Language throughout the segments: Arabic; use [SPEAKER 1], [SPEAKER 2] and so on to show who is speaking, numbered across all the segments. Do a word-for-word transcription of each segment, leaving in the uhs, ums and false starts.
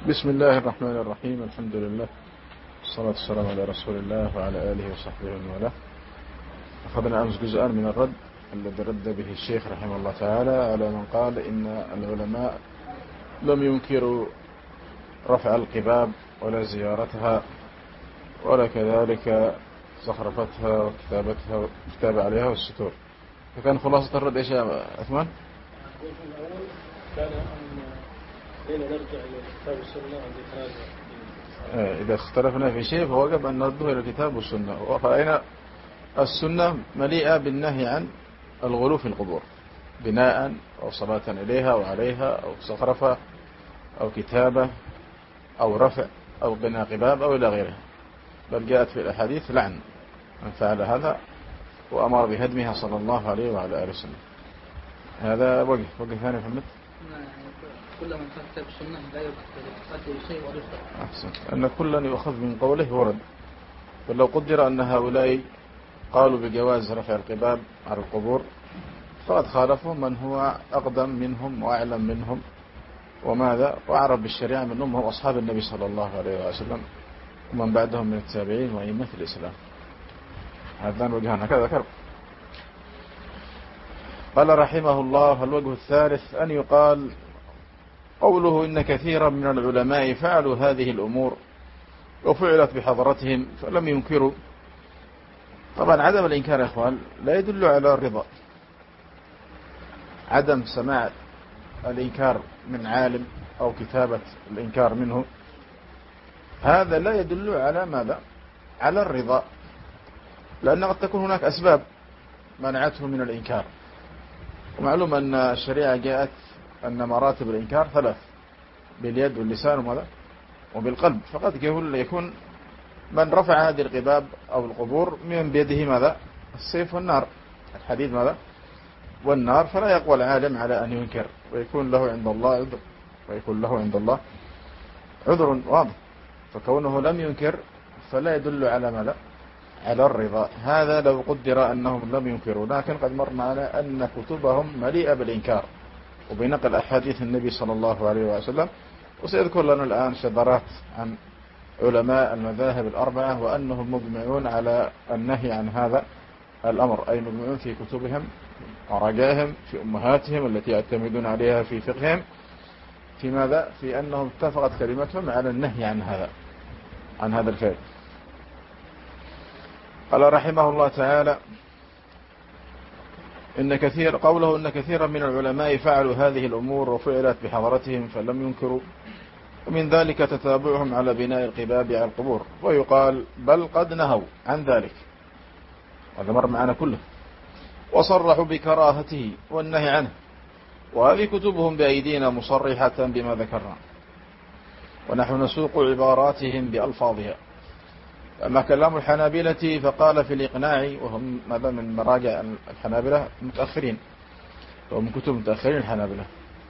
[SPEAKER 1] بسم الله الرحمن الرحيم. الحمد لله والصلاة والسلام على رسول الله وعلى آله وصحبه ومن والاه. أخذنا أمس جزءا من الرد الذي رد به الشيخ رحمه الله تعالى على من قال إن العلماء لم ينكروا رفع القباب ولا زيارتها ولا كذلك زخرفتها وكتابتها والكتابة عليها والستور. فكان خلاصة الرد إيش يا عثمان؟
[SPEAKER 2] كان أن حين نرجع إلى الكتاب والسنة عند هذا
[SPEAKER 1] إذا اختلفنا في شيء فوجب أن نرده إلى الكتاب والسنة. وفأين السنة مليئة بالنهي عن الغلو في القبور بناء أو صلاة إليها وعليها أو زخرفة أو كتابة أو رفع أو بناء قباب أو إلى غيرها، بل جاءت في الأحاديث لعن من فعل هذا وأمر بهدمها صلى الله عليه وعلى آله وسلم. هذا وجه وجه ثاني محمد.
[SPEAKER 3] كل من كتب السنة لا يقتل شيء ورفع.
[SPEAKER 1] أحسن. أن كلا يؤخذ من قوله ورد. فلو قدر أن هؤلاء قالوا بجواز رفع القباب على القبور فقد خالفوا من هو أقدم منهم وأعلم منهم وماذا وأعرف بالشريعة منهم هم أصحاب النبي صلى الله عليه وسلم ومن بعدهم من التابعين وأئمة الإسلام. هذان وجهان هكذا ذكر. قال رحمه الله: الوجه الثالث أن يقال قوله إن كثيرا من العلماء فعلوا هذه الأمور وفعلت بحضرتهم فلم ينكروا. طبعا عدم الإنكار يا إخوان لا يدل على الرضا. عدم سماع الإنكار من عالم أو كتابة الإنكار منه هذا لا يدل على ماذا؟ على الرضا، لأن قد تكون هناك أسباب منعته من الإنكار. ومعلوم أن الشريعة جاءت أن مراتب الإنكار ثلاث: باليد واللسان وماذا؟ وبالقلب. فقد يكون من رفع هذه القباب أو القبور من بيده ماذا؟ السيف والنار، الحديد ماذا؟ والنار، فلا يقوى العالم على أن ينكر ويكون له عند الله عذر ويكون له عند الله عذر واضح. فكونه لم ينكر فلا يدل على ماذا؟ على الرضا. هذا لو قدر أنهم لم ينكروا، لكن قد مر معنا أن كتبهم مليئة بالإنكار وبنقل أحاديث النبي صلى الله عليه وسلم. وسيذكر لنا الآن شذرات عن علماء المذاهب الأربعة وأنهم مجمعون على النهي عن هذا الأمر، أي مجمعون في كتبهم ورجائهم في أمهاتهم التي يعتمدون عليها في فقههم في ماذا؟ في أنهم اتفقت كلمتهم على النهي عن هذا عن هذا الفعل. قال رحمه الله تعالى: إن كثير قوله إن كثيرا من العلماء فعلوا هذه الأمور وفعلت بحضرتهم فلم ينكروا، ومن ذلك تتابعهم على بناء القباب على القبور. ويقال بل قد نهوا عن ذلك، هذا مر معنا كله، وصرحوا بكراهته والنهي عنه. وهذه كتبهم بأيدينا مصرحة بما ذكرنا، ونحن نسوق عباراتهم بألفاظها. أما كلام الحنابلة فقال في الإقناع، وهم ماذا من مراجع الحنابلة متأخرين ومن كتب متأخرين الحنابلة: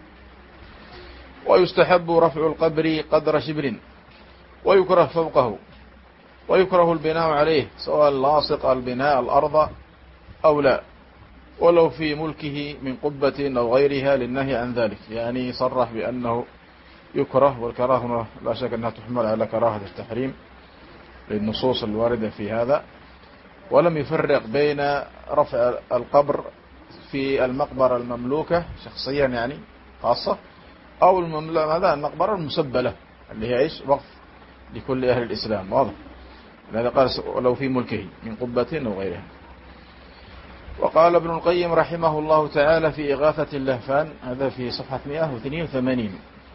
[SPEAKER 1] ويستحب رفع القبر قدر شبر ويكره فوقه، ويكره البناء عليه سواء لاصق البناء الأرض أو لا، ولو في ملكه من قبة أو غيرها للنهي عن ذلك. يعني صرح بأنه يكره، والكراهة لا شك أنها تحمل على كراهة التحريم للنصوص الواردة في هذا. ولم يفرق بين رفع القبر في المقبرة المملوكة شخصيا يعني خاصة أو هذا المقبرة المسبلة اللي هي إيش؟ وقف لكل أهل الإسلام، واضح. لهذا قال ولو في ملكه من قبة أو غيرها. وقال ابن القيم رحمه الله تعالى في إغاثة اللهفان، هذا في صفحة مئة واثنين وثمانين: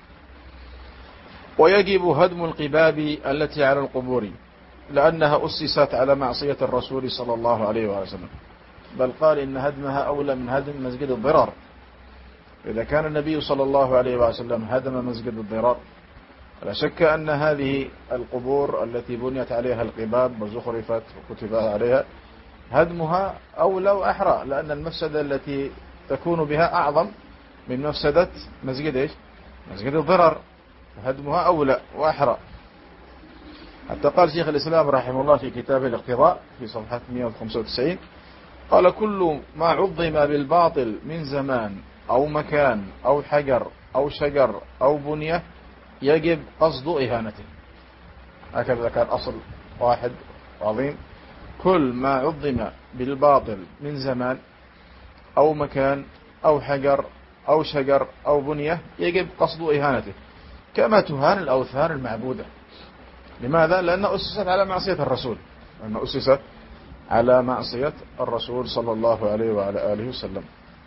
[SPEAKER 1] ويجب هدم القباب التي على القبور لأنها أسست على معصية الرسول صلى الله عليه وسلم، بل قال إن هدمها أولى من هدم مسجد الضرار. إذا كان النبي صلى الله عليه وسلم هدم مسجد الضرار لا شك أن هذه القبور التي بنيت عليها القباب وزخرفت وكتب عليها هدمها أولى وأحرى، لأن المفسدة التي تكون بها أعظم من مفسدة مسجد إيش؟ مسجد الضرار. هدمها أولى وأحرى. حتى قال شيخ الإسلام رحمه الله في كتابه الاقتضاء في صفحة مئة وخمسة وتسعين: قال كل ما عظم بالباطل من زمان أو مكان أو حجر أو شجر أو بنية يجب قصد إهانته. هكذا كان أصل واحد عظيم: كل ما عظم بالباطل من زمان أو مكان أو حجر أو شجر أو بنية يجب قصد إهانته، كما تهان الأوثان المعبودة. لماذا؟ لأنها أسست على معصية الرسول، لأنها أسست على معصية الرسول صلى الله عليه وعلى آله وسلم.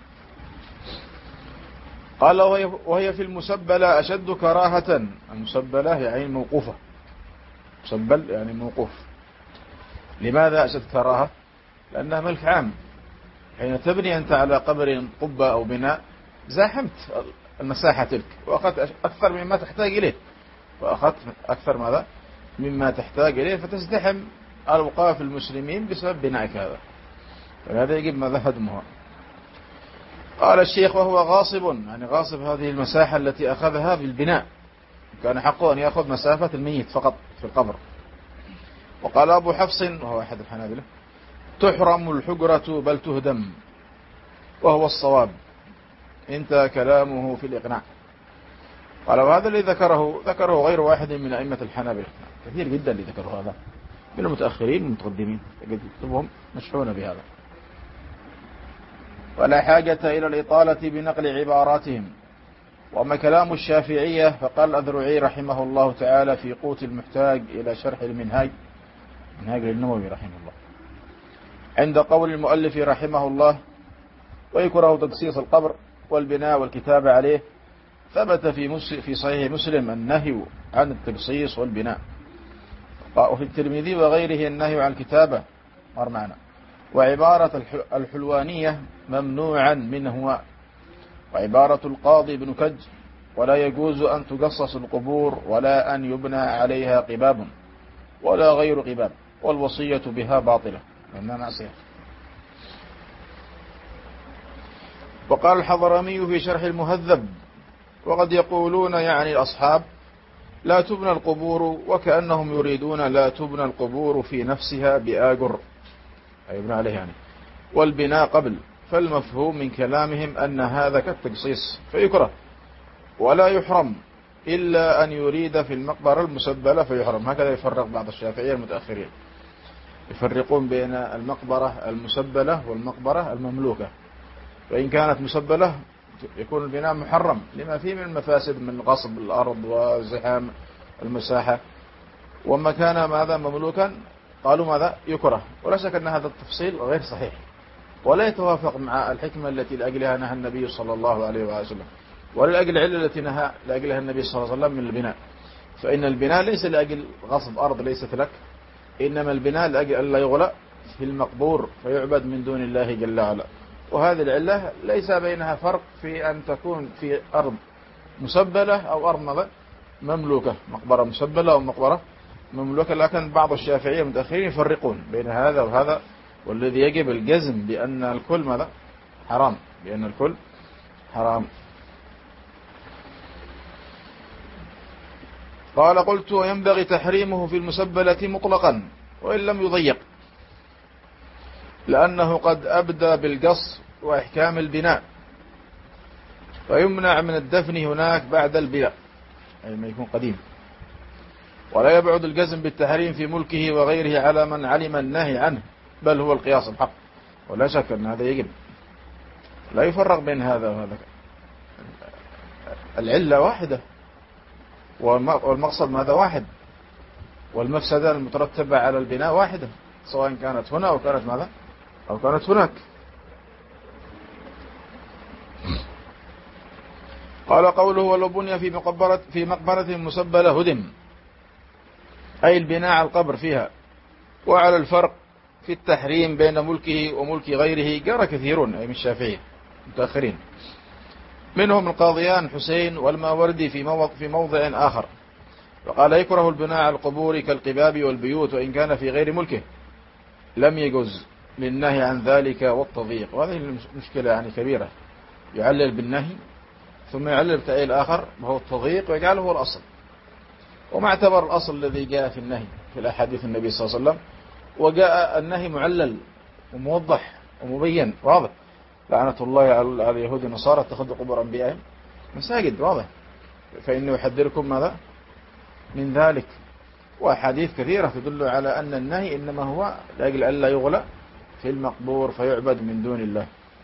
[SPEAKER 1] قال: وهي في المسبلة أشد كراهة. المسبلة يعني موقوفة، مسبل يعني موقوف. لماذا أشد كراهة؟ لأنها ملك عام. حين تبني أنت على قبر قبة أو بناء زاحمت المساحة تلك، وأخذت أكثر مما تحتاج إليه، وأخذت أكثر ماذا مما تحتاج إليه، فتزدحم أوقاف المسلمين بسبب بنائك هذا، فهذا يجب ماذا هدمها. قال الشيخ: وهو غاصب، يعني غاصب هذه المساحة التي أخذها بالبناء، كان حقه أن يأخذ مسافة الميت فقط في القبر. وقال أبو حفص وهو أحد الحنابلة: تحرم الحجرة بل تهدم، وهو الصواب. انتهى كلامه في الإقناع. قال: وهذا اللي ذكره ذكره غير واحد من أئمة الحنابلة، كثير جدا اللي ذكروا هذا من المتأخرين والمتقدمين، كتبهم مشحونة بهذا. ولا حاجة إلى الإطالة بنقل عباراتهم. وأما كلام الشافعية فقال الأذرعي رحمه الله تعالى في قوت المحتاج إلى شرح المنهاج، منهاج النووي رحمه الله، عند قول المؤلف رحمه الله: ويكره تقصيص القبر والبناء والكتابة عليه. ثبت في في صحيح مسلم النهي عن التقصيص والبناء، وفي الترمذي وغيره النهي عن الكتابة مر معنا. وعبارة الحلوانية ممنوعا منه. وعبارة القاضي بن كج: ولا يجوز أن تقصص القبور ولا أن يبنى عليها قباب ولا غير قباب، والوصية بها باطلة لأنها معصية. وقال الحضرمي في شرح المهذب: وقد يقولون يعني الأصحاب لا تبنى القبور، وكأنهم يريدون لا تبنى القبور في نفسها بآجر، أي يبنى عليها يعني، والبناء قبل. فالمفهوم من كلامهم أن هذا كالتقصيص فيكره، ولا يحرم إلا أن يريد في المقبرة المسبلة فيحرم. هكذا يفرق بعض الشافعية المتأخرين، يفرقون بين المقبرة المسبلة والمقبرة المملوكة. وإن كانت مسبلة يكون البناء محرم لما فيه من المفاسد من غصب الأرض وزحام المساحة. وما كان ماذا مملوكا قالوا ماذا يكره. ولا شك أن هذا التفصيل غير صحيح ولا يتوافق مع الحكمة التي لأجلها نهى النبي صلى الله عليه وسلم، ولا لأجل العلة التي نهى لأجلها النبي صلى الله عليه وسلم من البناء. فإن البناء ليس لأجل غصب أرض ليست لك، إنما البناء لأجل ألا يغلق في المقبور فيعبد من دون الله جل وعلا. وهذه العلة ليس بينها فرق في أن تكون في أرض مسبلة أو أرض مملوكة، مقبرة مسبلة أو مقبرة مملوكة. لكن بعض الشافعية المتأخرين يفرقون بين هذا وهذا، والذي يجب الجزم بأن الكل ماذا حرام، بأن الكل حرام. قال: قلت: وينبغي تحريمه في المسبلة مطلقا وإن لم يضيق، لأنه قد أبدى بالقص وإحكام البناء، فيمنع من الدفن هناك بعد البناء أي ما يكون قديم. ولا يبعد الجزم بالتحريم في ملكه وغيره على من علم النهي عنه، بل هو القياس الحق. ولا شك أن هذا يجب، لا يفرق بين هذا وهذا، العلة واحدة والمقصد ماذا واحد، والمفسدة المترتبة على البناء واحدة، سواء كانت هنا أو كانت ماذا أو كانت هناك. قال: قوله: ولو بني في مقبرة في مقبرة مسبلة هدم، أي البناء على القبر فيها. وعلى الفرق في التحريم بين ملكه وملك غيره جرى كثيرون أي من الشافعية متأخرين، منهم القاضيان حسين والماوردي في موضع, في موضع آخر، وقال: يكره البناء على القبور كالقباب والبيوت وإن كان في غير ملكه، لم يجوز للنهي عن ذلك والتضييق. وهذه المشكلة يعني كبيرة، يعلل بالنهي ثم يعلل بتأويل آخر وهو التضييق ويجعله هو الأصل، وما اعتبر الأصل الذي جاء في النهي في الأحاديث النبي صلى الله عليه وسلم، وجاء النهي معلل وموضح ومبين واضح: لعنة الله على اليهود والنصارى اتخذوا قبور أنبيائهم مساجد، واضح. فإنه يحذركم ماذا من ذلك، وأحاديث كثيرة تدل على أن النهي إنما هو لأجل أن لا يغلى في المقبور فيعبد من دون الله.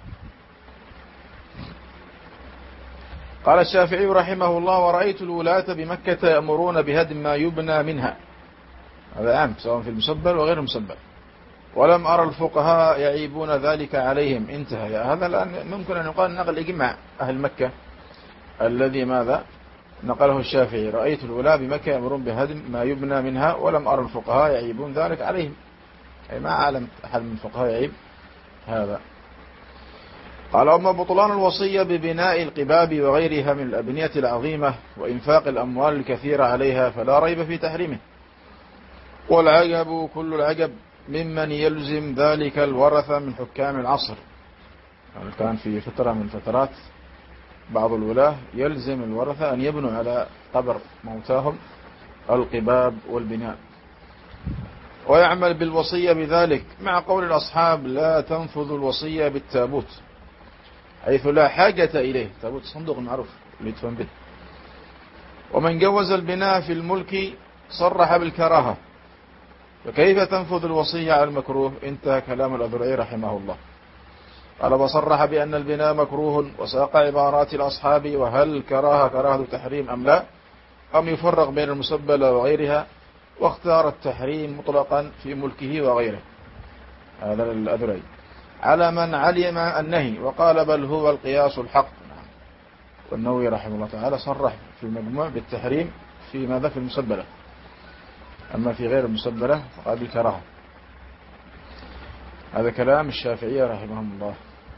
[SPEAKER 1] قال الشافعي رحمه الله: ورأيت الولاة بمكة يأمرون بهدم ما يبنى منها، هذا عام سواء في المسبل وغير المسبل، ولم أرى الفقهاء يعيبون ذلك عليهم. انتهى. هذا الآن ممكن أن يقال نقل إجماع أهل مكة الذي ماذا نقله الشافعي: رأيت الولاة بمكة يأمرون بهدم ما يبنى منها ولم أرى الفقهاء يعيبون ذلك عليهم، أي ما أعلم أحد من الفقهاء يعيب هذا. قال: أما بطلان الوصية ببناء القباب وغيرها من الأبنية العظيمة وإنفاق الأموال الكثيرة عليها فلا ريب في تحريمه، والعجب كل العجب ممن يلزم ذلك الورثة من حكام العصر. يعني كان في فترة من فترات بعض الولاة يلزم الورثة أن يبنوا على قبر موتاهم القباب والبناء، ويعمل بالوصية بذلك، مع قول الأصحاب: لا تنفذ الوصية بالتابوت، حيث لا حاجة إليه. تابوت صندوق معروف اللي يدفن به. ومن جوز البناء في الملك صرح بالكراهة، فكيف تنفذ الوصية على المكروه؟ انتهى كلام الأذرعي رحمه الله. قال: وصرح بأن البناء مكروه، وساق عبارات الأصحاب: وهل كراهة كراهة تحريم أم لا، أم يفرق بين المسبلة وغيرها، واختار التحريم مطلقا في ملكه وغيره. هذا الأذرعي على من علم النهي، وقال: بل هو القياس الحق. والنووي رحمه الله تعالى صرح في المجموع بالتحريم في ماذا في المسبلة، أما في غير المسبلة فقال بالكراهة. هذا كلام الشافعية رحمهم الله.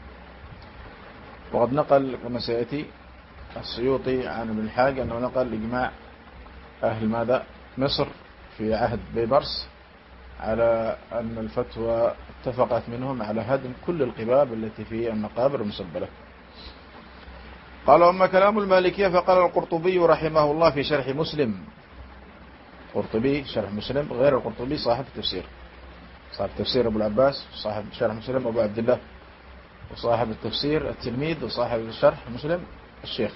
[SPEAKER 1] وقد نقل كما سيأتي السيوطي عن ابن الحاج أنه نقل إجماع أهل ماذا مصر في عهد بيبرس على أن الفتوى اتفقت منهم على هدم كل القباب التي في المقابر المسبلة. قال: أما كلام المالكية فقال القرطبي رحمه الله في شرح مسلم. قرطبي شرح مسلم غير القرطبي صاحب التفسير، صاحب تفسير أبو العباس، صاحب شرح مسلم أبو عبد الله، وصاحب التفسير التلميذ، وصاحب الشرح مسلم الشيخ.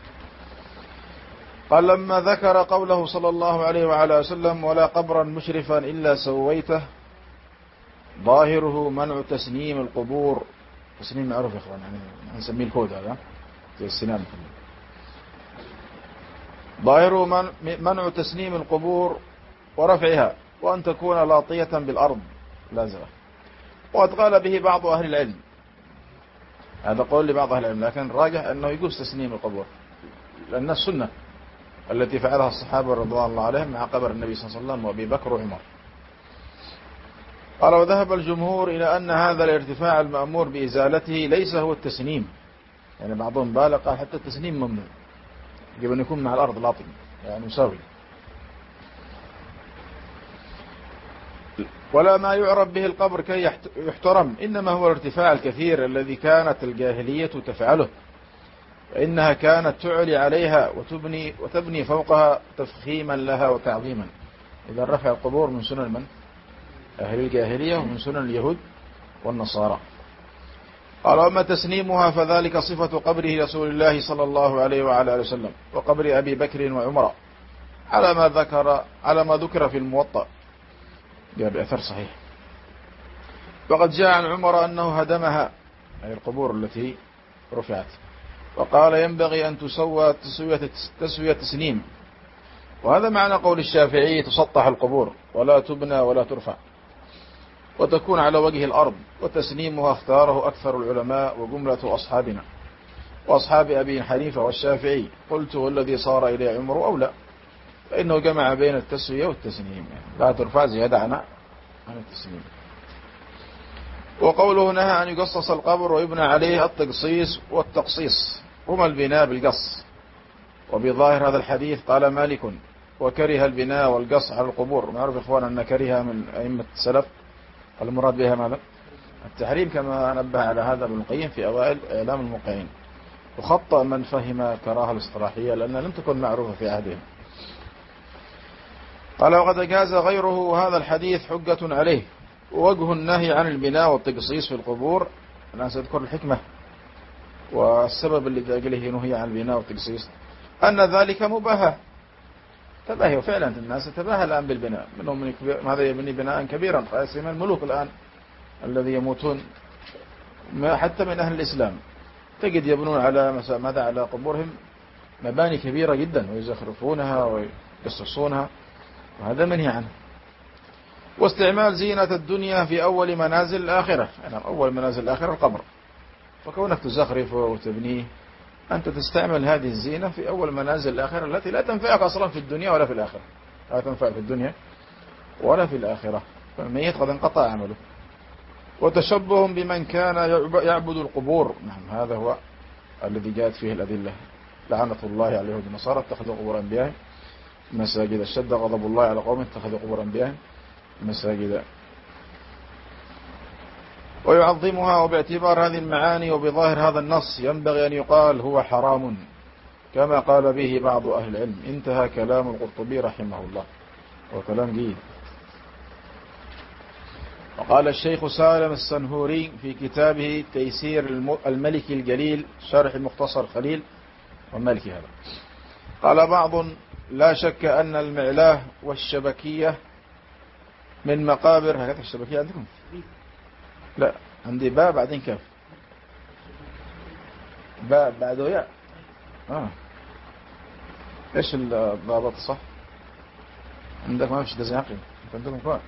[SPEAKER 1] قال: لما ذكر قوله صلى الله عليه وعلى وسلم: ولا قبرا مشرفا إلا سويته، ظاهره منع تسنيم القبور. تسنيم معروف يا إخوان، يعني نسميه الكود هذا زي السنام. ظاهره منع تسنيم القبور ورفعها، وأن تكون لاطية بالأرض لازرة. وقد قال به بعض أهل العلم، هذا قول لبعض أهل العلم، لكن راجح أنه يجوز تسنيم القبور، لأن السنة التي فعلها الصحابة رضوان الله عليهم مع قبر النبي صلى الله عليه وسلم وأبي بكر وعمر. قال: وذهب الجمهور إلى أن هذا الارتفاع المأمور بإزالته ليس هو التسنيم، يعني بعضهم بالغ قال حتى التسنيم ممنوع، يجب أن يكون مع الأرض لاطم يعني مساوي. ولا ما يعرف به القبر كي يحترم، إنما هو الارتفاع الكثير الذي كانت الجاهلية تفعله، فإنها كانت تعلي عليها وتبني, وتبني فوقها تفخيما لها وتعظيما. إذا رفع القبور من سنن من؟ أهل الجاهلية ومن سنن اليهود والنصارى. قال: وما تسنيمها فذلك صفة قبره رسول الله صلى الله عليه وعلى آله وسلم وقبر أبي بكر وعمر على ما ذكر على ما ذكر في الموطأ، جاء بأثر صحيح. وقد جاء عن عمر أنه هدمها، أي القبور التي رفعت، وقال: ينبغي أن تسوى تسوية, تسوية تسنيم. وهذا معنى قول الشافعي: تسطح القبور ولا تبنى ولا ترفع، وتكون على وجه الأرض. وتسنيمها اختاره أكثر العلماء وجملة أصحابنا وأصحاب أبي حنيفة والشافعي. قلت: والذي صار إليه عمر أولى، فإنه جمع بين التسوية والتسنيم، لا ترفع زيادة عن التسنيم. وقوله: نهى أن يقصص القبر ويبنى عليه، التقصيص والتقصيص هما البناء بالقص. وبظاهر هذا الحديث قال مالك: وكره البناء والقص على القبور. معروف إخوان أن كره من أئمة السلف المراد بها ماذا؟ التحريم، كما نبه على هذا ابن القيم في أوائل إعلام الموقعين. وخطأ من فهم كراهة الاصطلاحية لأنها لم تكن معروفة في عهدهم. قال: وقد جاز غيره هذا الحديث حجة عليه. ووجه النهي عن البناء والتقصيص في القبور، أنا سأذكر الحكمة والسبب الذي أجله نهي عن البناء والتقصيص، أن ذلك مباح، تباهي، وفعلا الناس تتباهى الآن بالبناء، منهم من هذا يبني بناء كبيرا، قاسم الملوك الآن الذي يموتون حتى من أهل الإسلام تجد يبنون على ماذا على قبورهم مباني كبيرة جدا ويزخرفونها ويقصصونها، وهذا منهي عنه. واستعمال زينة الدنيا في أول منازل الآخرة، يعني أول منازل الآخرة القبر، فكونك تزخرف وتبنيه أنت تستعمل هذه الزينة في أول منازل الآخرة التي لا تنفعك أصلا في الدنيا ولا في الآخرة، لا تنفع في الدنيا ولا في الآخرة، فالميت قد انقطع عمله. وتشبه بمن كان يعبد القبور، نعم هذا هو الذي جاءت فيه الأدلة، لعنة الله على اليهود والنصارى اتخذوا قبور أنبيائهم مساجد، اشتد غضب الله على قوم اتخذوا قبور أنبيائهم مساجد. ويعظمها، وباعتبار هذه المعاني وبظاهر هذا النص ينبغي أن يقال هو حرام كما قال به بعض أهل العلم. انتهى كلام القرطبي رحمه الله، وكلام جيد. وقال الشيخ سالم السنهوري في كتابه تيسير الملك الجليل شرح المختصر خليل والمالكي هذا، قال بعض: لا شك أن المعلاه والشبكية من مقابر. هكذا الشبكية عندكم؟ لا، عندي باء بعدين كاف، باء بعده ياء. آه. ايش الضابط صح؟ عندك ما فيش دزاقي، عندكم كويس.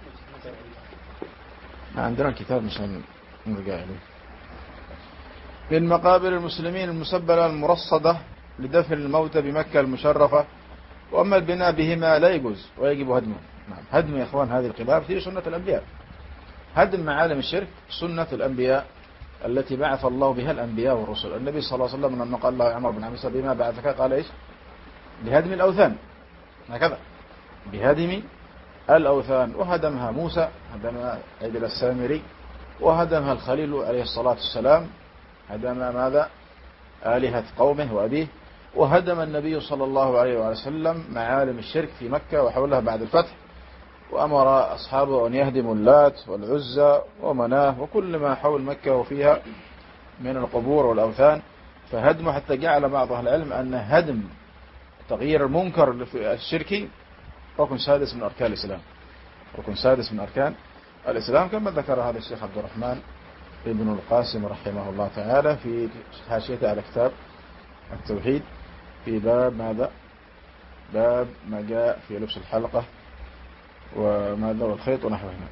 [SPEAKER 1] عندنا الكتاب مش هنرجع إليه. من مقابر المسلمين المسبلة المرصدة لدفن الموتى بمكة المشرفة، وأما البناء بهما لا يجوز ويجب هدمه. نعم، هدم يا إخوان هذه القباب هي سنة الأنبياء، هدم معالم الشرك سنة الأنبياء التي بعث الله بها الأنبياء والرسل. النبي صلى الله عليه وسلم لما قال الله عمر بن عبد العزيز بما بعثك قال إيش؟ بهدم الأوثان، هكذا بهدم الأوثان. وهدمها موسى، هدمها عجل السامري، وهدمها الخليل عليه الصلاة والسلام، هدم ماذا؟ آلهة قومه وأبيه. وهدم النبي صلى الله عليه وسلم معالم الشرك في مكة وحولها بعد الفتح، وأمر أصحابه أن يهدموا اللات والعزى ومناه وكل ما حول مكة وفيها من القبور والأوثان. فهدمه حتى جعل بعض أهل العلم أن هدم تغيير المنكر الشركي ركن سادس من أركان الإسلام، ركن سادس من أركان الإسلام، كما ذكر هذا الشيخ عبد الرحمن ابن القاسم رحمه الله تعالى في حاشيته على كتاب التوحيد في باب ماذا؟ باب ما جاء في لبس الحلقة وماذا والخيط ونحوهما.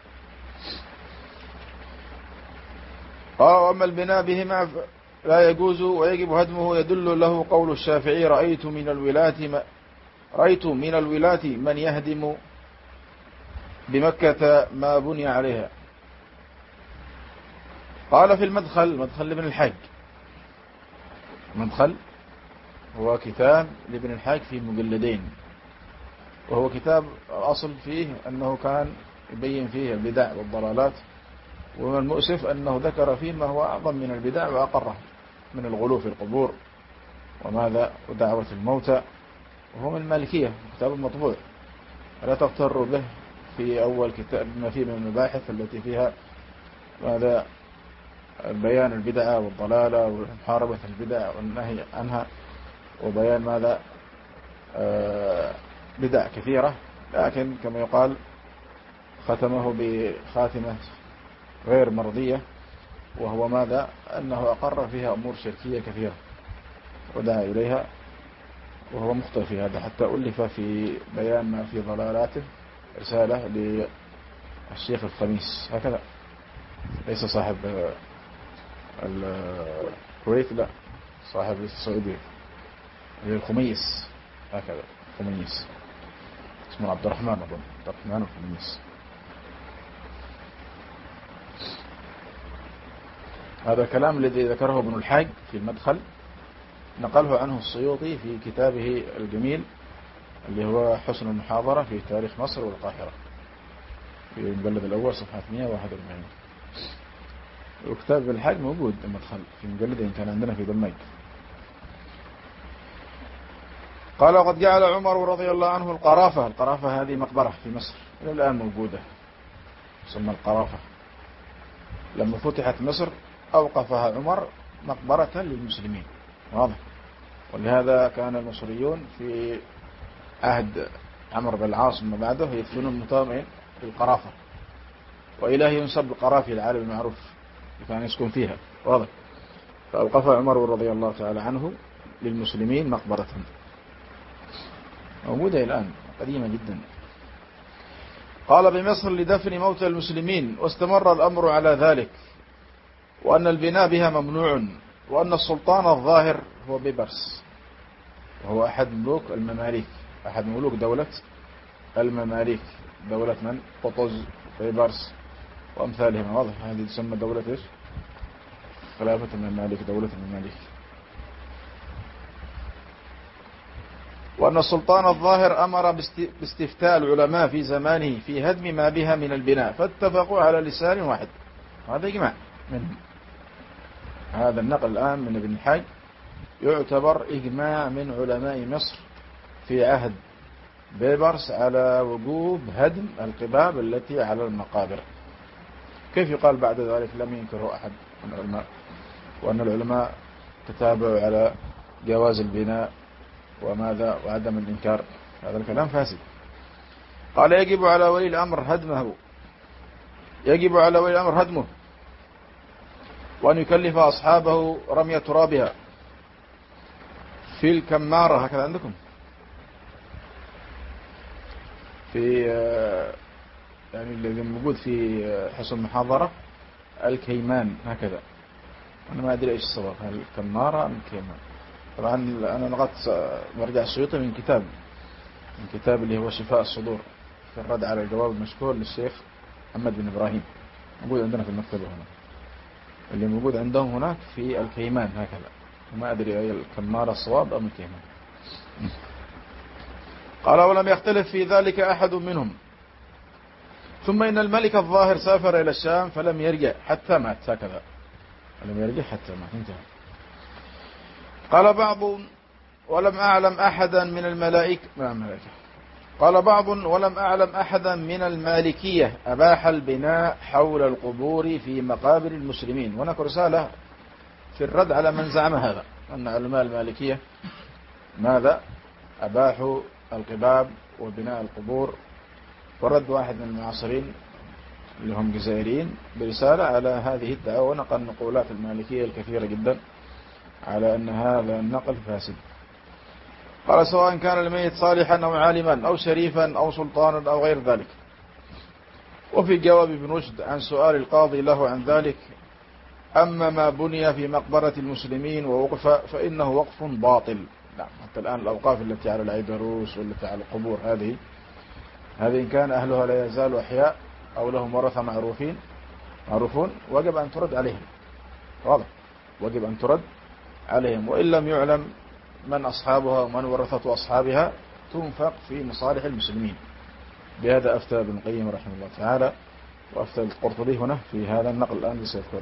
[SPEAKER 1] آه وأما البناء بهما لا يجوز ويجب هدمه، يدل له قول الشافعي: رأيت من الولاة ما رأيت من الولاة من يهدم بمكة ما بني عليها. قال في المدخل، مدخل لابن الحاج، مدخل هو كتاب لابن الحاج في مجلدين، وهو كتاب أصل فيه أنه كان يبين فيه البدع والضلالات، ومن المؤسف أنه ذكر فيه ما هو أعظم من البدع وأقره من الغلو في القبور وماذا ودعوة الموتى، وهو من المالكية، كتاب مطبوع، لا تغتروا به في أول كتاب ما فيه من المباحث التي فيها ماذا بيان البدع والضلالة ومحاربة البدع والنهي عنها، وبيان ماذا آه بدع كثيرة، لكن كما يقال ختمه بخاتمة غير مرضية، وهو ماذا أنه أقر فيها أمور شركية كثيرة ودعا إليها، وهو مخطئ في هذا، حتى ألف في بيان ما في ضلالاته رسالة للشيخ الخميس، هكذا ليس صاحب الكويت، لا صاحب السعودية الخميس، هكذا خميس اسمه عبد الرحمن أظن، عبد الرحمن الخميس. هذا الكلام الذي ذكره ابن الحاج في المدخل نقله عنه السيوطي في كتابه الجميل اللي هو حسن المحاضرة في تاريخ مصر والقاهرة في المجلد الأول صفحة مئة وواحد وأربعين. وكتاب ابن الحاج موجود المدخل في مجلدين كان عندنا في دمياط. قال: وقد جعل عمر رضي الله عنه القرافة، القرافة هذه مقبرة في مصر إلى الآن موجودة تسمى القرافة، لما فتحت مصر أوقفها عمر مقبرة للمسلمين، واضح. ولهذا كان المصريون في عهد عمرو بن العاص ما بعده يدفنون متومئين في القرافة، وإلهي ينسب القرافي العالم المعروف كان يسكن فيها واضح. فأوقف عمر رضي الله تعالى عنه للمسلمين مقبرة موجودة الآن قديمة جدا. قال بمصر لدفن موتى المسلمين، واستمر الأمر على ذلك، وأن البناء بها ممنوع، وأن السلطان الظاهر هو بيبرس، وهو أحد ملوك المماليك، أحد ملوك دولة المماليك، دولة من؟ قطز، بيبرس وأمثالهم واضح. هذه تسمى دولة إيش؟ خلافة المماليك، دولة المماليك. وأن السلطان الظاهر أمر باستفتاء العلماء في زمانه في هدم ما بها من البناء، فاتفقوا على لسان واحد. هذا إجماع منهم. هذا النقل الآن من ابن الحاج يعتبر إجماع من علماء مصر في عهد بيبرس على وجوب هدم القباب التي على المقابر. كيف يقال بعد ذلك لم ينكره أحد من العلماء، وأن العلماء تتابعوا على جواز البناء وماذا وعدم الإنكار؟ هذا الكلام فاسد. قال يجب على ولي الأمر هدمه، يجب على ولي الأمر هدمه، وأن يكلف أصحابه رمي ترابها في الكمارة. هكذا عندكم في يعني الذي موجود في حسن المحاضرة الكيمان، هكذا. أنا ما أدري إيش الصواب، هل الكمارة أم الكيمان؟ طبعا أنا لغت مرجع السيوطي من كتاب من كتاب اللي هو شفاء الصدور في الرد على الجواب المشكور للشيخ محمد بن إبراهيم، موجود عندنا في المكتبة هنا. اللي موجود عندهم هناك في الكيمان هكذا، وما أدري أي الكمارة الصواب أم الكيمان. قال ولم يختلف في ذلك أحد منهم. ثم إن الملك الظاهر سافر إلى الشام فلم يرجع حتى مات، هكذا لم يرجع حتى مات، انتهى. قال بعض ولم أعلم أحدا من الملائكة قال بعض ولم أعلم أحدا من المالكية أباح البناء حول القبور في مقابر المسلمين. هناك رسالة في الرد على من زعم هذا، أن علماء المالكية ماذا أباحوا القباب وبناء القبور. ورد واحد من المعاصرين اللي هم جزائريين برسالة على هذه الدعوة، ونقل نقولات المالكية الكثيرة جدا على أن هذا النقل فاسد. قال سواء كان الميت صالحا أو عالما أو شريفا أو سلطانا أو غير ذلك. وفي جواب ابن رشد عن سؤال القاضي له عن ذلك: أما ما بني في مقبرة المسلمين ووقف فإنه وقف باطل. نعم، حتى الآن الأوقاف التي على العيدروس والتي على القبور هذه هذه إن كان أهلها لا يزالوا أحياء أو لهم ورثة معروفين معروفون وجب أن ترد عليهم، واضح، وجب أن ترد عليهم، وإن لم يعلم من أصحابها ومن ورثة أصحابها تنفق في مصالح المسلمين. بهذا أفتى ابن القيم رحمه الله تعالى، وأفتى القرطبي هنا في هذا النقل الآن سيذكره،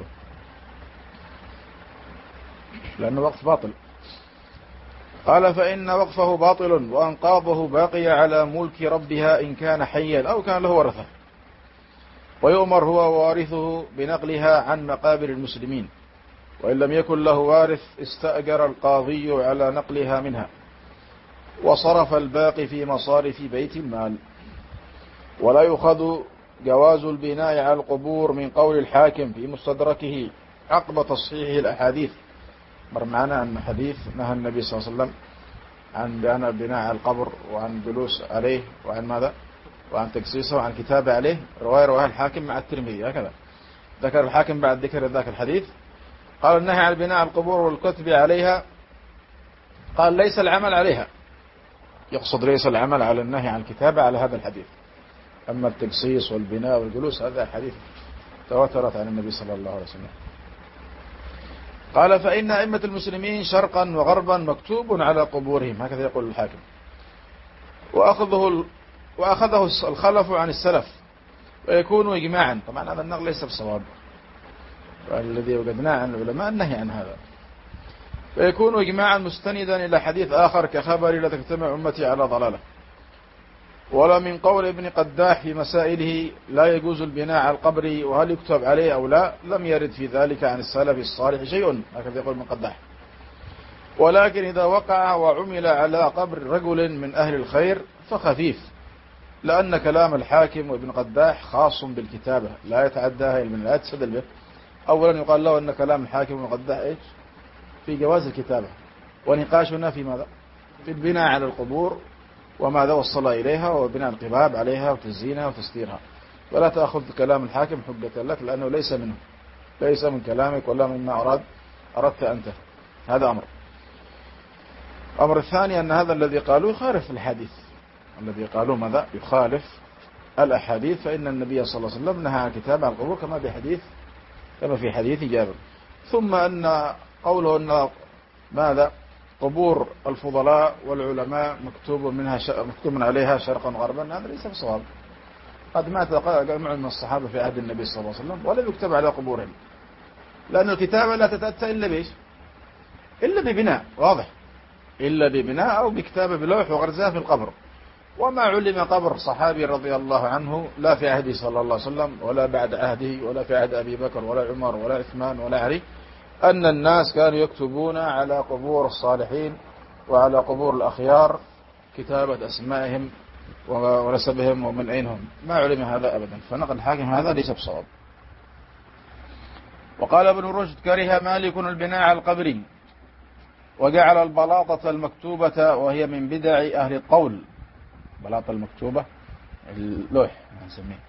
[SPEAKER 1] لأنه وقف باطل. قال فإن وقفه باطل وأنقاضه باقية على ملك ربها إن كان حيا أو كان له ورثة، ويؤمر هو وارثه بنقلها عن مقابر المسلمين، وإن لم يكن له وارث استأجر القاضي على نقلها منها، وصرف الباقي في مصارف بيت المال. ولا يؤخذ جواز البناء على القبور من قول الحاكم في مستدركه عقب تصحيحه الأحاديث. مر معنا أن حديث نهى النبي صلى الله عليه وسلم عن بناء البناء على القبر وعن جلوس عليه وعن ماذا وعن تكسيسه وعن كتابة عليه، رواية رواه الحاكم مع الترمذي. هكذا ذكر الحاكم بعد ذكر ذاك الحديث. قال النهي عن البناء على القبور والكتب عليها، قال ليس العمل عليها، يقصد ليس العمل على النهي عن الكتابة على هذا الحديث. أما التكسيس والبناء والجلوس هذا حديث تواترت عن النبي صلى الله عليه وسلم. قال فإن أئمة المسلمين شرقا وغربا مكتوب على قبورهم، هكذا يقول الحاكم، وأخذه وأخذه الخلف عن السلف ويكون إجماعا. طبعا هذا النقل ليس بصواب، والذي وجدناه عن العلماء النهي عن هذا، ويكون إجماعا مستندا إلى حديث آخر كخبر لا تجتمع أمتي على ضلالة. ولا من قول ابن قداح في مسائله لا يجوز البناء على القبر وهل يكتب عليه أو لا، لم يرد في ذلك عن السلف الصالح شيء، هكذا يقول ابن قداح. ولكن إذا وقع وعمل على قبر رجل من أهل الخير فخفيف، لأن كلام الحاكم وابن قداح خاص بالكتابة لا يتعداها من لا يتسدل به. أولا يقال له أن كلام الحاكم وابن قداح إيش في جواز الكتابة، ونقاشنا في ماذا؟ في البناء على القبور وماذا وصل إليها وبناء القباب عليها وتزيينها وتستيرها. ولا تأخذ كلام الحاكم حجة لك، لأنه ليس منه، ليس من كلامك ولا مما أراد أردت أنت. هذا أمر. أمر الثاني أن هذا الذي قالوه يخالف الحديث، الذي قالوه ماذا؟ يخالف الأحاديث، فإن النبي صلى الله عليه وسلم نهى عن كتابة عن القبور كما بحديث كما في حديث جابر. ثم أن قوله أن ماذا؟ قبور الفضلاء والعلماء مكتوب منها ش... مكتوب عليها شرقا وغربا، هذا ليس بصواب. قد مات جمع من الصحابة في عهد النبي صلى الله عليه وسلم ولم يكتب على قبورهم، لأن الكتابة لا تتأتى إلا بإيش؟ إلا ببناء، واضح، إلا ببناء أو بكتابة بلوح وغرزها في القبر. وما علم قبر صحابي رضي الله عنه لا في عهده صلى الله عليه وسلم ولا بعد عهده ولا في عهد أبي بكر ولا عمر ولا عثمان ولا علي أن الناس كانوا يكتبون على قبور الصالحين وعلى قبور الأخيار كتابة أسمائهم ونسبهم ومن أين هم، ما علم هذا أبدا. فنقل الحاكم هذا ليس بصواب. وقال ابن رشد: كره مالك البناء على القبر وجعل البلاطة المكتوبة وهي من بدع أهل القول. بلاطة المكتوبة اللوح نسميه،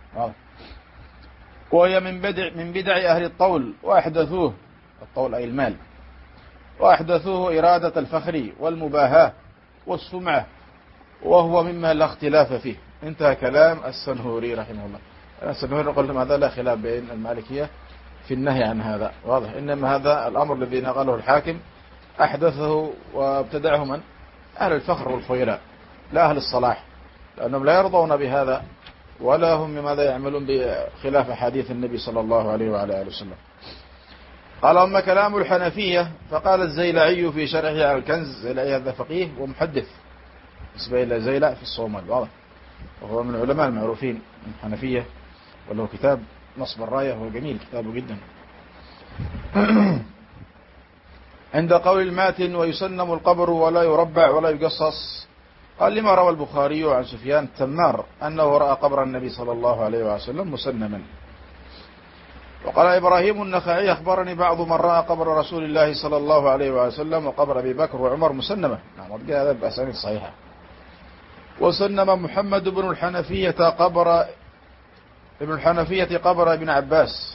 [SPEAKER 1] وهي من بدع من بدع أهل الطول، وأحدثوه الطول أي المال، وأحدثوه إرادة الفخر والمباهاة والسمعة، وهو مما لا اختلاف فيه. انتهى كلام السنهوري رحمه الله. السنهوري قلت هذا لا خلاف بين المالكية في النهي عن هذا، واضح. إنما هذا الأمر الذي نقله الحاكم أحدثه وابتدعه من؟ أهل الفخر والخيلاء، لا أهل الصلاح، لأنهم لا يرضون بهذا ولا هم بماذا يعملون بخلاف حديث النبي صلى الله عليه وعلى آله وسلم. قال: أما كلام الحنفية فقال الزيلعي في شرحه على الكنز. الزيلعي هذا فقيه ومحدث بالنسبة إلى زيلع في الصومال، واضح، وهو من العلماء المعروفين من الحنفية، وله كتاب نصب الراية، هو جميل كتابه جدا. عند قول الماتن: ويسنم القبر ولا يربع ولا يقصص. قال: لما روى البخاري عن سفيان التمار أنه رأى قبر النبي صلى الله عليه وسلم مسنما. وقال إبراهيم النخعي: أخبرني بعض من رأى قبر رسول الله صلى الله عليه وسلم وقبر أبي بكر وعمر مسنمة. نعم، هذا بأسانيد صحيحة. وسنم محمد بن الحنفية قبر ابن الحنفية قبر ابن عباس،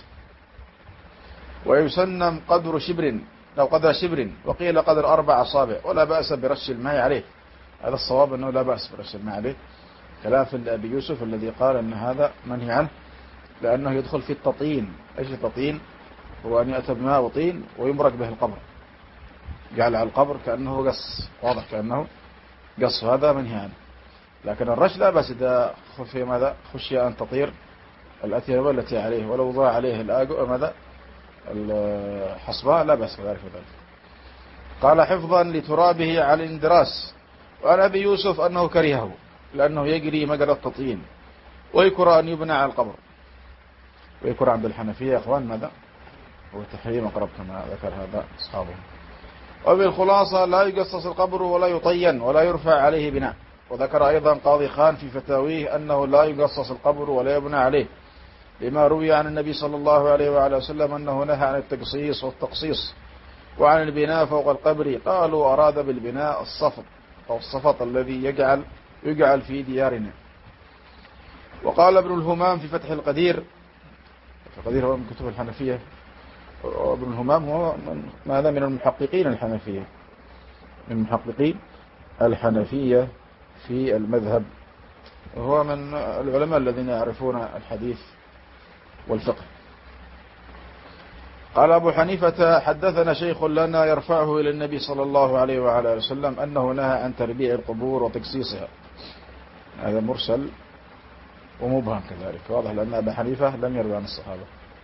[SPEAKER 1] ويسنم قدر شبر لو قدر شبر، وقيل قدر أربع أصابع، ولا بأس برش الماء عليه. هذا الصواب أنه لا بأس برش الماء عليه، خلاف أبي يوسف الذي قال أن هذا منهي عنه لأنه يدخل في التطين. إيش التطين؟ هو أن يأتى بماء وطين ويمرق به القبر، جعل على القبر كأنه قص، واضح كأنه قص، هذا منهي عنه. لكن الرش لا بأس إذا خفي ماذا خشي أن تطير الأثياب التي عليه، ولو ضاع عليه الآجو ماذا الحصباء لا بأس كذلك وذلك. قال: حفظا لترابه على الاندراس. وعن أبي يوسف أنه كرهه لأنه يجري مجرى التطين، ويكره أن يبنى على القبر. ويكره عند الحنفية يا أخوان ماذا هو تحريم أقرب كما ذكر هذا أصحابه. وبالخلاصة لا يقصص القبر ولا يطين ولا يرفع عليه بناء. وذكر أيضا قاضي خان في فتاويه أنه لا يقصص القبر ولا يبنى عليه، لما روي عن النبي صلى الله عليه وعلى وسلم أنه نهى عن التقصيص والتقصيص وعن البناء فوق القبر. قالوا أراد بالبناء الصفط أو الصفط الذي يجعل يجعل في ديارنا. وقال ابن الهمام في فتح القدير، القدير هو من كتب الحنفية، وابن الهمام هو من ماذا من المحققين الحنفية، من محققين الحنفية في المذهب، وهو من العلماء الذين يعرفون الحديث والفقه. قال أبو حنيفة: حدثنا شيخ لنا يرفعه إلى النبي صلى الله عليه وعلى وسلم أنه نهى عن تربيع القبور وتقصيصها. هذا مرسل ومبهم كذلك، واضح، لأن أبا حنيفة لم يروي عن الصحابة.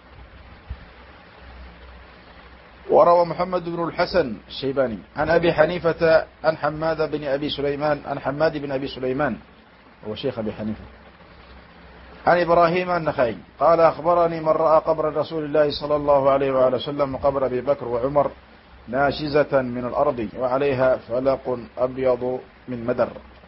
[SPEAKER 1] وروى محمد بن الحسن الشيباني عن أبي حنيفة عن حماد بن أبي سليمان عن حماد بن أبي سليمان هو شيخ أبي حنيفة عن إبراهيم النخعي قال: أخبرني من رأى قبر رسول الله صلى الله عليه وآله وسلم وقبر أبي بكر وعمر ناشزة من الأرض وعليها فلق أبيض من مدر.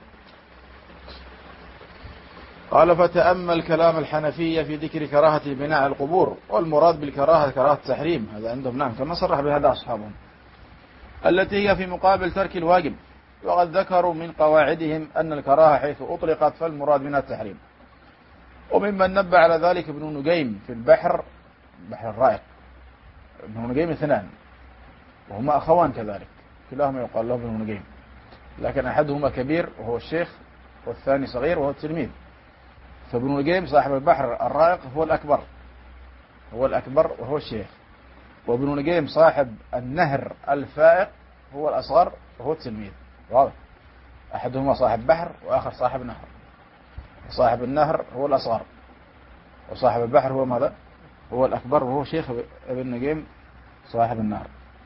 [SPEAKER 1] قال فتأمل كلام الحنفية في ذكر كراهة البناء على القبور، والمراد بالكراهة كراهة التحريم، هذا عندهم نعم كما صرح بهذا أصحابهم، التي هي في مقابل ترك الواجب. وقد ذكروا من قواعدهم أن الكراهة حيث أطلقت فالمراد منها التحريم. وممن نبه على ذلك ابن نجيم في البحر، بحر الرائق. ابن نجيم اثنان وهما أخوان كذلك، كلاهما يقال له ابن نجيم، لكن أحدهما كبير وهو الشيخ، والثاني صغير وهو التلميذ. فابن نجيم صاحب البحر الرائق هو الأكبر، هو الأكبر وهو الشيخ، وابن نجيم صاحب النهر الفائق هو الأصغر وهو التلميذ. واضح؟ أحدهما صاحب بحر وآخر صاحب نهر. صاحب النهر هو الأصغر، وصاحب البحر هو ماذا؟ هو الأكبر وهو شيخ ابن نجيم صاحب النهر.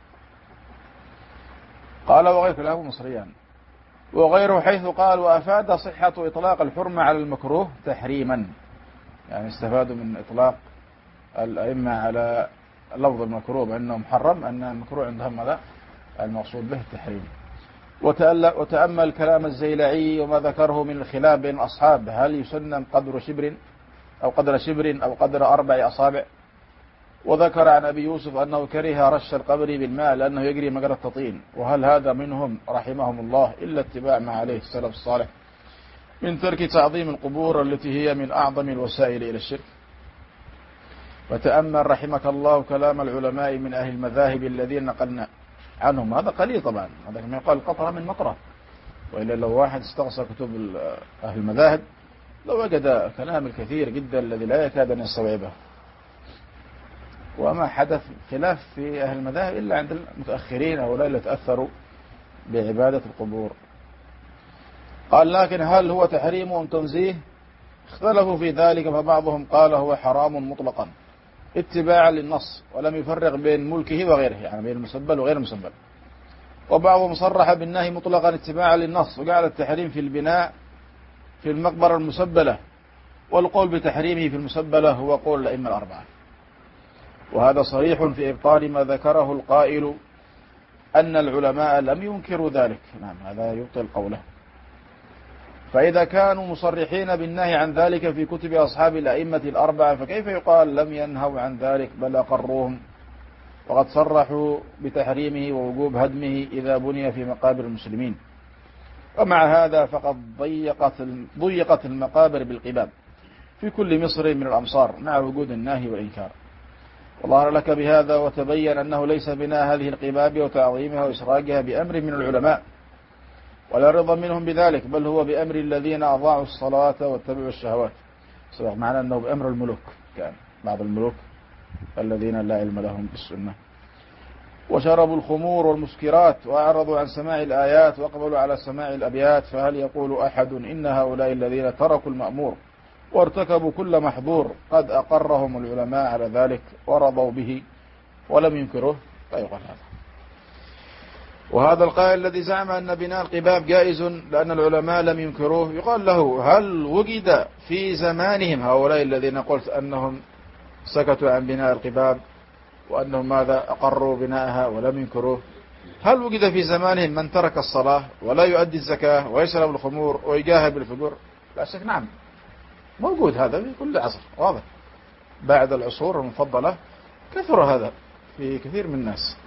[SPEAKER 1] قال وغير كلاه مصريان وغيره، حيث قال وأفاد صحة إطلاق الحرمة على المكروه تحريما، يعني استفادوا من إطلاق الأئمة على لفظ المكروه بأنه محرم، أن المكروه عندهم ماذا؟ المقصود به التحريم. وتأمل كلام الزيلعي وما ذكره من الخلاف بين الأصحاب، هل يسنن قدر شبر أو قدر شبر أو قدر أربع أصابع. وذكر عن أبي يوسف أنه كره رش القبر بالماء لأنه يجري مجرى التطين، وهل هذا منهم رحمهم الله إلا اتباع ما عليه السلف الصالح من ترك تعظيم القبور التي هي من أعظم الوسائل إلى الشرك. وتأمل رحمك الله كلام العلماء من أهل المذاهب الذين نقلنا عنهم، هذا قليل طبعا، هذا كما يقال قطرة من مطرة، وإلا لو واحد استقصى كتب أهل المذاهب لو وجد كلام الكثير جدا الذي لا يكاد أن يستوعبه. وما حدث خلاف في أهل المذاهب إلا عند المتأخرين هؤلاء اللي تأثروا بعبادة القبور. قال لكن هل هو تحريم أم تنزيه؟ اختلفوا في ذلك، فبعضهم قال هو حرام مطلقا اتباعا للنص ولم يفرق بين ملكه وغيره، يعني بين المسبل وغير المسبل. وبعضهم صرح بالنهي مطلقا اتباعا للنص وجعل التحريم في البناء في المقبرة المسبلة، والقول بتحريمه في المسبلة هو قول الأئمة الأربعة. وهذا صريح في إبطال ما ذكره القائل أن العلماء لم ينكروا ذلك، نعم هذا يبطل قوله. فإذا كانوا مصرحين بالنهي عن ذلك في كتب أصحاب الأئمة الأربعة، فكيف يقال لم ينهوا عن ذلك بل أقروهم، وقد صرحوا بتحريمه ووجوب هدمه إذا بني في مقابر المسلمين. ومع هذا فقد ضيقت ضيقت المقابر بالقباب في كل مصر من الأمصار مع وجود النهي والإنكار. وظهر لك بهذا وتبين أنه ليس بناء هذه القباب وتعظيمها وإسراجها بأمر من العلماء ولا رضا منهم بذلك، بل هو بأمر الذين أضاعوا الصلاة واتبعوا الشهوات. سبق معنا أنه بأمر الملوك، كان بعض الملوك الذين لا علم لهم بالسنة. وشربوا الخمور والمسكرات وأعرضوا عن سماع الآيات وأقبلوا على سماع الأبيات، فهل يقول أحد إن هؤلاء الذين تركوا المأمور وارتكبوا كل محظور قد أقرهم العلماء على ذلك ورضوا به ولم ينكروه؟ لا يقال هذا. وهذا القائل الذي زعم أن بناء القباب جائز لأن العلماء لم ينكروه يقال له هل وجد في زمانهم هؤلاء الذين قلت أنهم سكتوا عن بناء القباب وأنهم ماذا أقروا بناءها ولم ينكروه، هل وجد في زمانهم من ترك الصلاة ولا يؤدي الزكاة ويشرب الخمور ويجاهد بالفجور؟ لا شك نعم موجود هذا في كل عصر، واضح. بعد العصور المفضلة كثر هذا في كثير من الناس.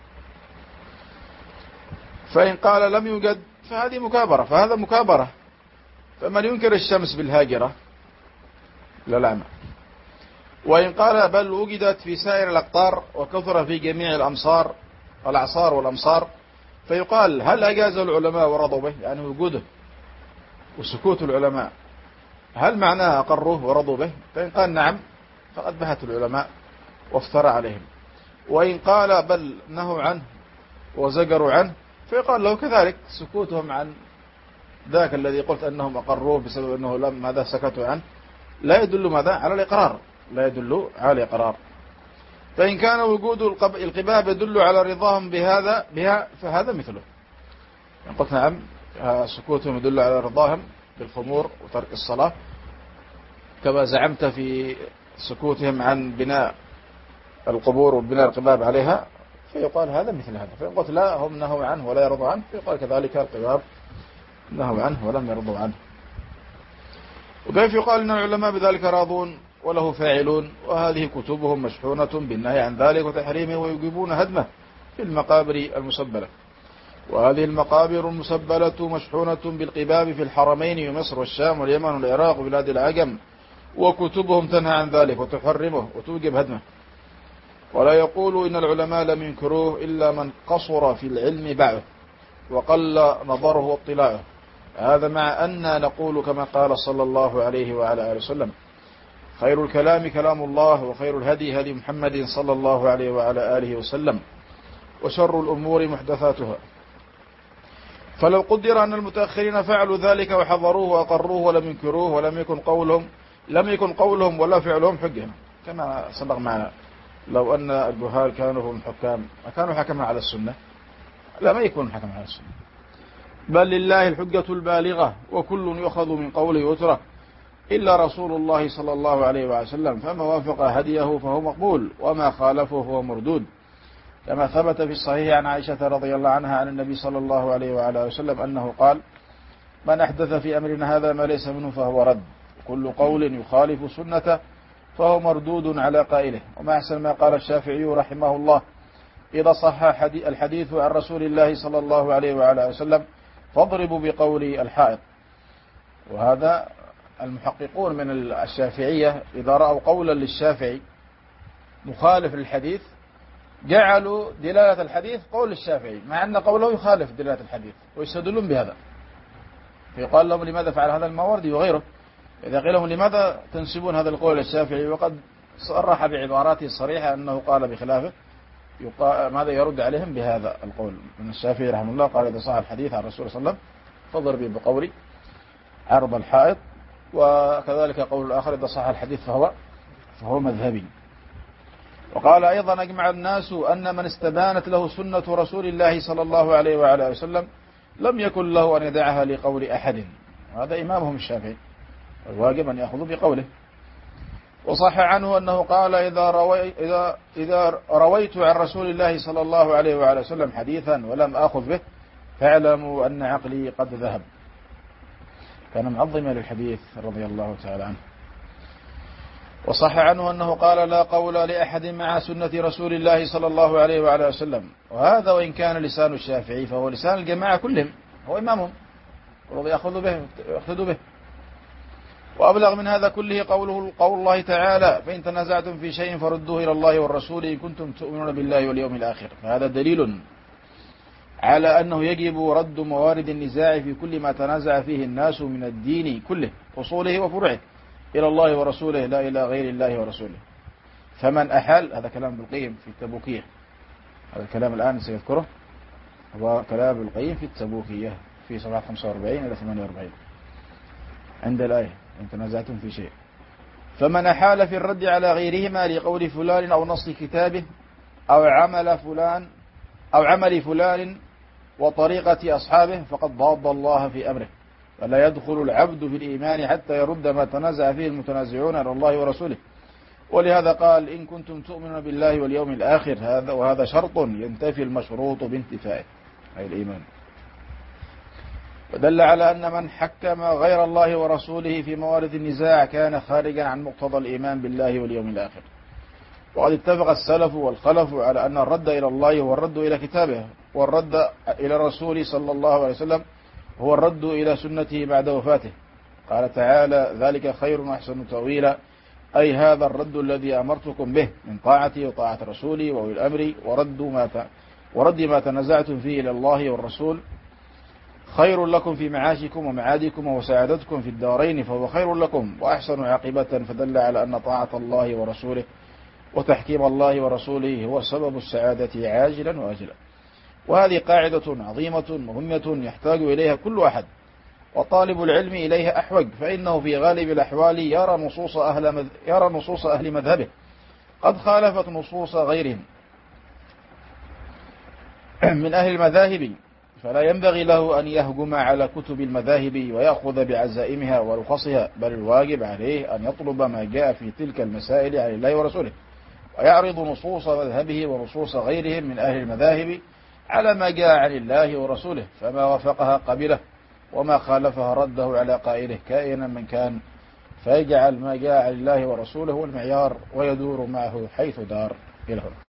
[SPEAKER 1] فإن قال لم يوجد فهذه مكابرة، فهذا مكابرة. فمن ينكر الشمس بالهاجرة لا العمى. وإن قال بل وجدت في سائر الأقطار وكثر في جميع الأمصار الأعصار والأمصار، فيقال هل أجاز العلماء ورضوا به؟ يعني وجوده وسكوت العلماء هل معناه أقروه ورضوا به؟ فإن قال نعم فقد بهت العلماء وافترى عليهم. وإن قال بل نهوا عنه وزجروا عنه، فيقال له كذلك سكوتهم عن ذاك الذي قلت أنهم أقروه بسبب أنه لم ماذا سكتوا عنه لا يدل ماذا على الإقرار، لا يدل على الإقرار. فإن كان وجود القباب يدل على رضاهم بهذا بها فهذا مثله. يعني قلت نعم سكوتهم يدل على رضاهم بالخمور وترك الصلاة كما زعمت في سكوتهم عن بناء القبور وبناء القباب عليها، فيقال هذا مثل هذا. فإن قلت لا هم نهوا عنه ولا يرضوا عنه فيقال كذلك القباب نهوا عنه ولم يرضوا عنه. وكيف يقال إن العلماء بذلك راضون وله فاعلون وهذه كتبهم مشحونة بالنهي عن ذلك وتحريمه ويجيبون هدمه في المقابر المسبلة. وهذه المقابر المسبلة مشحونة بالقباب في الحرمين ومصر والشام واليمن والعراق وبلاد العجم، وكتبهم تنهى عن ذلك وتحرمه وتوجب هدمه. ولا يقول إن العلماء لم ينكروه إلا من قصر في العلم بعده وقل نظره واطلاعه. هذا مع أن نقول كما قال صلى الله عليه وعلى آله وسلم: خير الكلام كلام الله وخير الهدي هدي محمد صلى الله عليه وعلى آله وسلم وشر الأمور محدثاتها. فلو قدر أن المتأخرين فعلوا ذلك وحضروه وأقروه ولم ينكروه ولم يكن قولهم لم يكن قولهم ولا فعلهم حجة، كما سبق معنا. لو أن الجهال كانوا هم الحكام كانوا حكما على السنة؟ لا، ما يكون حكما على السنة، بل لله الحجة البالغة وكل يؤخذ من قوله وتره إلا رسول الله صلى الله عليه وسلم، فما وافق هديه فهو مقبول وما خالفه فهو مردود، كما ثبت في الصحيح عن عائشة رضي الله عنها عن النبي صلى الله عليه وعلى وسلم أنه قال: من أحدث في أمرنا هذا ما ليس منه فهو رد، كل قول يخالف سنته فهو مردود على قائله. وما أحسن ما قال الشافعي رحمه الله: إذا صح الحديث عن رسول الله صلى الله عليه وعلى وسلم فاضربوا بقول الحائط. وهذا المحققون من الشافعية إذا رأوا قولا للشافعي مخالف للحديث جعلوا دلالة الحديث قول الشافعي مع أن قوله يخالف دلالة الحديث ويستدلون بهذا. فيقال لهم: لماذا فعل هذا الماوردي وغيره؟ إذا قيل لهم: لماذا تنسبون هذا القول للشافعي وقد صرح بعباراته الصريحة أنه قال بخلافه؟ ماذا يرد عليهم بهذا القول من الشافعي رحمه الله؟ قال: إذا صح الحديث عن الرسول صلى الله عليه وسلم فاضرب بقولي عرض الحائط. وكذلك قول الآخر: إذا صح الحديث فهو فهو مذهبي. وقال أيضا: أجمع الناس أن من استبانت له سنة رسول الله صلى الله عليه وعلى وسلم لم يكن له أن يدعها لقول أحد. هذا إمامهم الشافعي، الواجب أن يأخذوا بقوله. وصح عنه أنه قال: إذا, روي إذا, إذا رويت عن رسول الله صلى الله عليه وعلى وسلم حديثا ولم أخذ به فاعلموا أن عقلي قد ذهب. كان معظما للحديث رضي الله تعالى عنه. وصح عنه أنه قال: لا قول لأحد مع سنة رسول الله صلى الله عليه وعلى وسلم. وهذا وإن كان لسان الشافعي فهو لسان الجماعة كلهم، هو إمامهم يأخذوا به يأخذوا به. وأبلغ من هذا كله قوله قول الله تعالى: فإن تنازعتم في شيء فردوه إلى الله والرسول إن كنتم تؤمنون بالله واليوم الآخر. فهذا دليل على أنه يجب رد موارد النزاع في كل ما تنازع فيه الناس من الدين كله أصوله وفروعه إلى الله ورسوله لا إلى غير الله ورسوله. فمن أحال، هذا كلام ابن القيم في التبوكية، هذا الكلام الآن سيذكره هو كلام ابن القيم في التبوكية في صفحة خمسة وأربعين إلى ثمانية وأربعين عند الآية: إن تنازعتم في شيء. فمن أحال في الرد على غيرهما لقول فلان أو نص كتابه أو عمل فلان أو عمل فلان وطريقة أصحابه فقد ضاد الله في أمره. فلا يدخل العبد في الإيمان حتى يرد ما تنازع فيه المتنازعون إلى الله ورسوله. ولهذا قال: إن كنتم تؤمنون بالله واليوم الآخر، هذا وهذا شرط ينتفي المشروط بانتفائه، أي الإيمان. ودل على أن من حكم غير الله ورسوله في موارد النزاع كان خارجا عن مقتضى الإيمان بالله واليوم الآخر. وقد اتفق السلف والخلف على أن الرد إلى الله هو الرد إلى كتابه، والرد إلى الرسول صلى الله عليه وسلم هو الرد إلى سنته بعد وفاته. قال تعالى: ذلك خير وأحسن تأويلا، أي هذا الرد الذي أمرتكم به من طاعتي وطاعة رسولي وأولي الأمر ورد ما ورد ما تنازعتم فيه إلى الله والرسول خير لكم في معاشكم ومعادكم وسعادتكم في الدارين، فهو خير لكم وأحسن عاقبة. فدل على أن طاعة الله ورسوله وتحكيم الله ورسوله هو سبب السعادة عاجلا وآجلا. وهذه قاعدة عظيمة مهمة يحتاج إليها كل أحد، وطالب العلم إليها أحوج، فإنه في غالب الأحوال يرى نصوص أهل, مذ... يرى نصوص أهل مذهبه قد خالفت نصوص غيرهم من أهل المذاهب، فلا ينبغي له أن يهجم على كتب المذاهب ويأخذ بعزائمها ورخصها، بل الواجب عليه أن يطلب ما جاء في تلك المسائل عن الله ورسوله ويعرض نصوص مذهبه ونصوص غيرهم من أهل المذاهب على ما جاء عن الله ورسوله، فما وافقها قبله وما خالفها رده على قائله كائنا من كان، فيجعل ما جاء عن الله ورسوله المعيار ويدور معه حيث دار. إلى هنا.